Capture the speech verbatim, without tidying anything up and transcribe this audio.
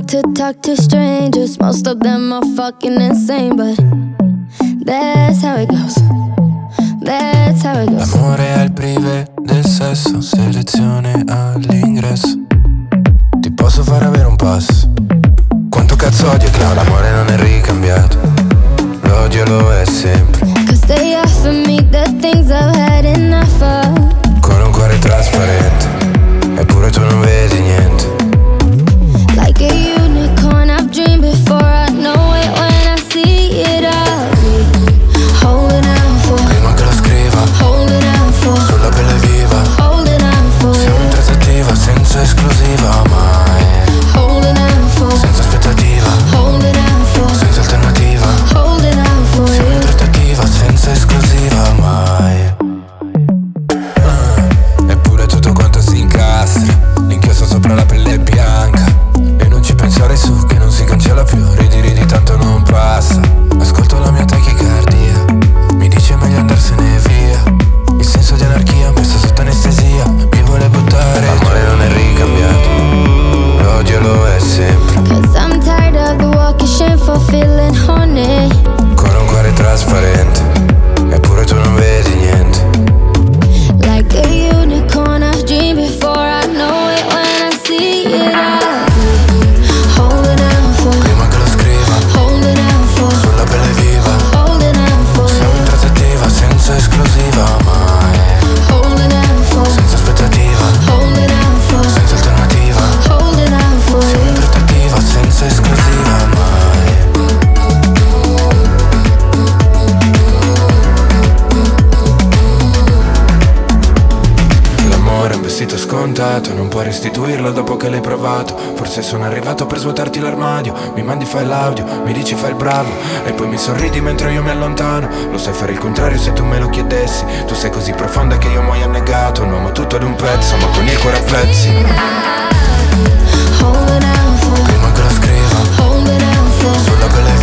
to talk to strangers. Most of them are fucking insane, but that's how it goes. That's how it goes. L'amore è il privé del sesso, selezione all'ingresso. Ti posso far avere un passo. Quanto cazzo odio Clown, l'amore non è ricambiato. L'odio lo è sempre. Cause they offer me the things I've had enough of. Con un cuore trasparente, eppure tu non vedi niente. Like a unicorn, I've dreamed before I know it. When I see it, I'll be holding out for. Prima che lo scriva, holding out for. sulla pelle viva, holding out for. siamo in trattativa senza esclusiva mai. Holding out for. Senza aspettativa, holding out for. senza alternativa, holding out for. siamo in trattativa senza esclusiva mai. Ah, eppure tutto quanto si incastra, l'inchiostro sopra la pelle è bianca. E non ci pensare su che non si cancella più. Ridi ridi tanto non passa. Ascolto la mia tachicardia, mi dice meglio andarsene via. Il senso di anarchia messo sotto anestesia. Mi vuole buttare, l'amore non è ricambiato. L'odio lo è sempre. Cause I'm tired of the walk of shame for feeling horny. Con un cuore trasparente, eppure tu non vedi niente. Like a unicorn, I've dreamed before I know it. When I see it, I'll be holding out for. Prima che lo scriva, holding out for. sulla pelle viva, holding out for. siamo in trattativa senza esclusiva mai. holding out for. Senza aspettativa, holding out for. senza alternativa, holding out for. siamo in trattativa senza esclusiva mai. L'amore è un vestito scontato, non puoi restituirlo dopo che l'hai provato. Forse sono arrivato per svuotarti l'armadio. Mi mandi file audio, mi dici fai il bravo e poi mi sorridi mentre io mi allontano. Lo sai fare il contrario se tu me lo chiedessi. Tu sei così profonda che io muoio annegato. Un uomo tutto ad un pezzo, ma con il cuore a pezzi. Holding out for. Prima che lo scriva, holding out for. sulla pelle